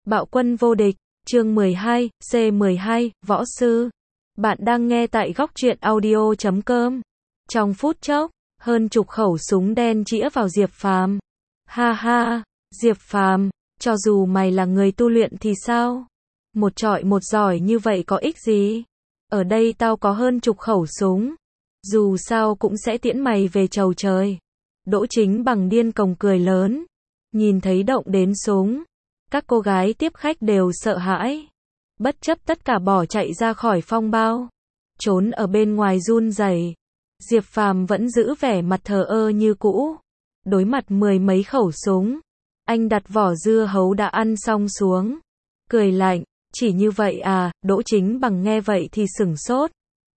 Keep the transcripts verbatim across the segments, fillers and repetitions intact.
Bạo quân vô địch, chương mười hai, C mười hai, Võ sư. Bạn đang nghe tại góc truyện audio chấm com. Trong phút chốc, hơn chục khẩu súng đen chĩa vào Diệp Phàm. Ha ha, Diệp Phàm, cho dù mày là người tu luyện thì sao? Một trọi một giỏi như vậy có ích gì? Ở đây tao có hơn chục khẩu súng. Dù sao cũng sẽ tiễn mày về chầu trời. Đỗ Chính Bằng điên cuồng cười lớn. Nhìn thấy động đến súng, các cô gái tiếp khách đều sợ hãi. Bất chấp tất cả bỏ chạy ra khỏi phong bao. Trốn ở bên ngoài run rẩy. Diệp Phàm vẫn giữ vẻ mặt thờ ơ như cũ. Đối mặt mười mấy khẩu súng, anh đặt vỏ dưa hấu đã ăn xong xuống. Cười lạnh, chỉ như vậy à? Đỗ Chính Bằng nghe vậy thì sửng sốt.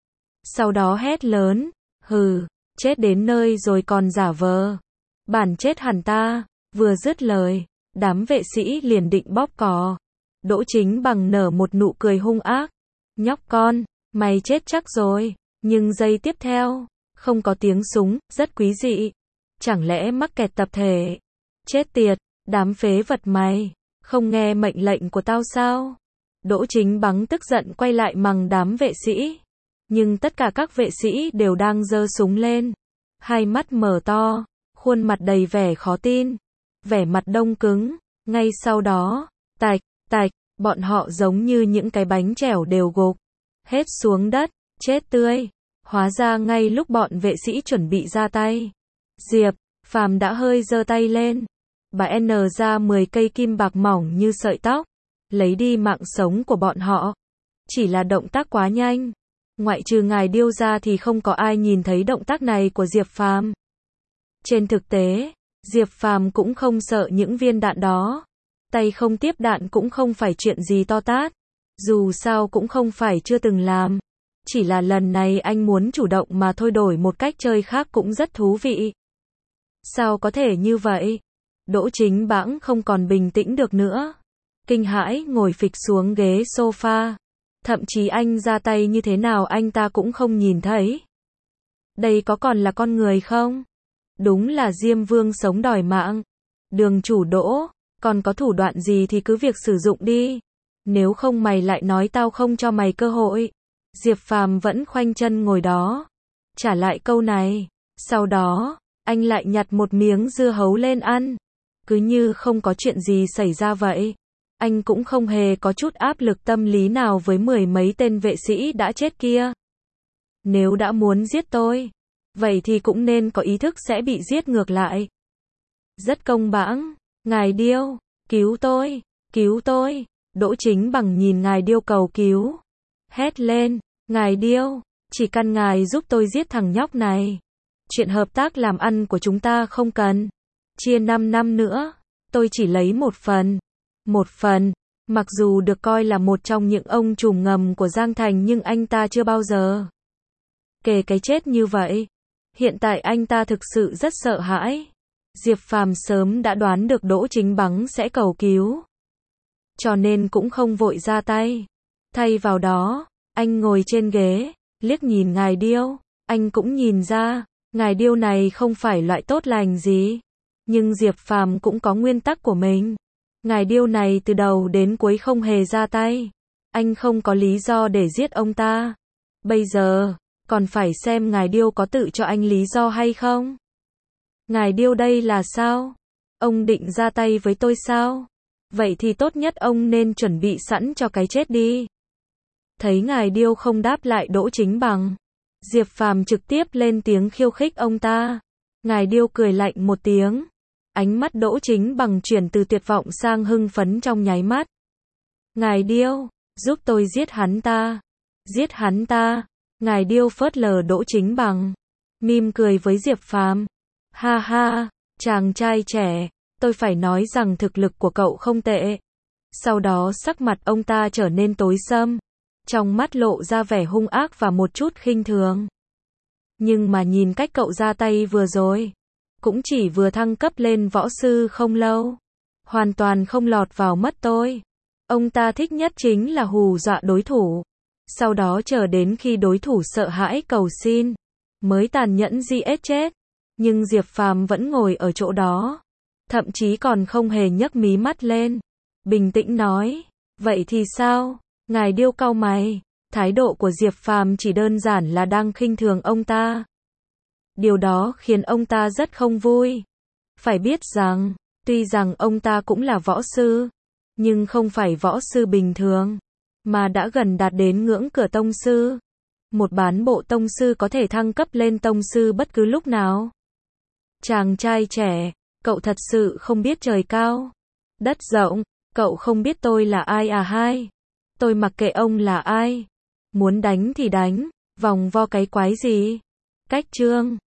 Sau đó hét lớn, hừ, chết đến nơi rồi còn giả vờ. Bản chết hẳn ta. Vừa dứt lời, đám vệ sĩ liền định bóp cò. Đỗ Chính Bằng nở một nụ cười hung ác. Nhóc con, mày chết chắc rồi. Nhưng giây tiếp theo, không có tiếng súng, rất quý dị. Chẳng lẽ mắc kẹt tập thể? Chết tiệt, đám phế vật mày, không nghe mệnh lệnh của tao sao? Đỗ Chính Bằng tức giận quay lại mắng đám vệ sĩ. Nhưng tất cả các vệ sĩ đều đang giơ súng lên. Hai mắt mở to, khuôn mặt đầy vẻ khó tin. Vẻ mặt đông cứng, ngay sau đó, tạch, tạch, bọn họ giống như những cái bánh chèo đều gục hết xuống đất, chết tươi. Hóa ra ngay lúc bọn vệ sĩ chuẩn bị ra tay, Diệp Phàm đã hơi giơ tay lên, bà N ra mười cây kim bạc mỏng như sợi tóc, lấy đi mạng sống của bọn họ. Chỉ là động tác quá nhanh, ngoại trừ ngài Điêu ra thì không có ai nhìn thấy động tác này của Diệp Phàm. Trên thực tế, Diệp Phàm cũng không sợ những viên đạn đó. Tay không tiếp đạn cũng không phải chuyện gì to tát. Dù sao cũng không phải chưa từng làm. Chỉ là lần này anh muốn chủ động mà thôi, đổi một cách chơi khác cũng rất thú vị. Sao có thể như vậy? Đỗ Chính Bằng không còn bình tĩnh được nữa. Kinh hãi ngồi phịch xuống ghế sofa. Thậm chí anh ra tay như thế nào anh ta cũng không nhìn thấy. Đây có còn là con người không? Đúng là Diêm Vương sống đòi mạng. Đường chủ Đỗ, còn có thủ đoạn gì thì cứ việc sử dụng đi. Nếu không mày lại nói tao không cho mày cơ hội. Diệp Phàm vẫn khoanh chân ngồi đó, trả lại câu này. Sau đó, anh lại nhặt một miếng dưa hấu lên ăn. Cứ như không có chuyện gì xảy ra vậy. Anh cũng không hề có chút áp lực tâm lý nào với mười mấy tên vệ sĩ đã chết kia. Nếu đã muốn giết tôi, vậy thì cũng nên có ý thức sẽ bị giết ngược lại. Rất công bằng. Ngài Điêu, cứu tôi, cứu tôi. Đỗ Chính Bằng nhìn ngài Điêu cầu cứu. Hét lên, ngài Điêu, chỉ cần ngài giúp tôi giết thằng nhóc này. Chuyện hợp tác làm ăn của chúng ta không cần. Chia năm năm nữa, tôi chỉ lấy một phần. Một phần, mặc dù được coi là một trong những ông trùm ngầm của Giang Thành nhưng anh ta chưa bao giờ kể cái chết như vậy. Hiện tại anh ta thực sự rất sợ hãi. Diệp Phàm sớm đã đoán được Đỗ Chính Bằng sẽ cầu cứu, cho nên cũng không vội ra tay. Thay vào đó, anh ngồi trên ghế, liếc nhìn ngài Điêu. Anh cũng nhìn ra, ngài Điêu này không phải loại tốt lành gì. Nhưng Diệp Phàm cũng có nguyên tắc của mình. Ngài Điêu này từ đầu đến cuối không hề ra tay. Anh không có lý do để giết ông ta. Bây giờ, còn phải xem ngài Điêu có tự cho anh lý do hay không. Ngài Điêu đây là sao? Ông định ra tay với tôi sao? Vậy thì tốt nhất ông nên chuẩn bị sẵn cho cái chết đi. Thấy ngài Điêu không đáp lại Đỗ Chính Bằng, Diệp Phàm trực tiếp lên tiếng khiêu khích ông ta. Ngài Điêu cười lạnh một tiếng. Ánh mắt Đỗ Chính Bằng chuyển từ tuyệt vọng sang hưng phấn trong nháy mắt. Ngài Điêu, giúp tôi giết hắn ta. Giết hắn ta. Ngài Điêu phớt lờ Đỗ Chính Bằng, mỉm cười với Diệp Phàm. Ha ha, chàng trai trẻ, tôi phải nói rằng thực lực của cậu không tệ. Sau đó sắc mặt ông ta trở nên tối sầm, trong mắt lộ ra vẻ hung ác và một chút khinh thường. Nhưng mà nhìn cách cậu ra tay vừa rồi, cũng chỉ vừa thăng cấp lên võ sư không lâu, hoàn toàn không lọt vào mắt tôi. Ông ta thích nhất chính là hù dọa đối thủ, sau đó chờ đến khi đối thủ sợ hãi cầu xin, mới tàn nhẫn giết chết. Nhưng Diệp Phàm vẫn ngồi ở chỗ đó, thậm chí còn không hề nhấc mí mắt lên. bình tĩnh nói. Vậy thì sao? Ngài Điêu cau mày. Thái độ của Diệp Phàm chỉ đơn giản là đang khinh thường ông ta. Điều đó khiến ông ta rất không vui. Phải biết rằng, tuy rằng ông ta cũng là võ sư, nhưng không phải võ sư bình thường, mà đã gần đạt đến ngưỡng cửa tông sư. Một bán bộ tông sư có thể thăng cấp lên tông sư bất cứ lúc nào. Chàng trai trẻ, cậu thật sự không biết trời cao, đất rộng, cậu không biết tôi là ai à hai. Tôi mặc kệ ông là ai. Muốn đánh thì đánh, vòng vo cái quái gì. Cách chương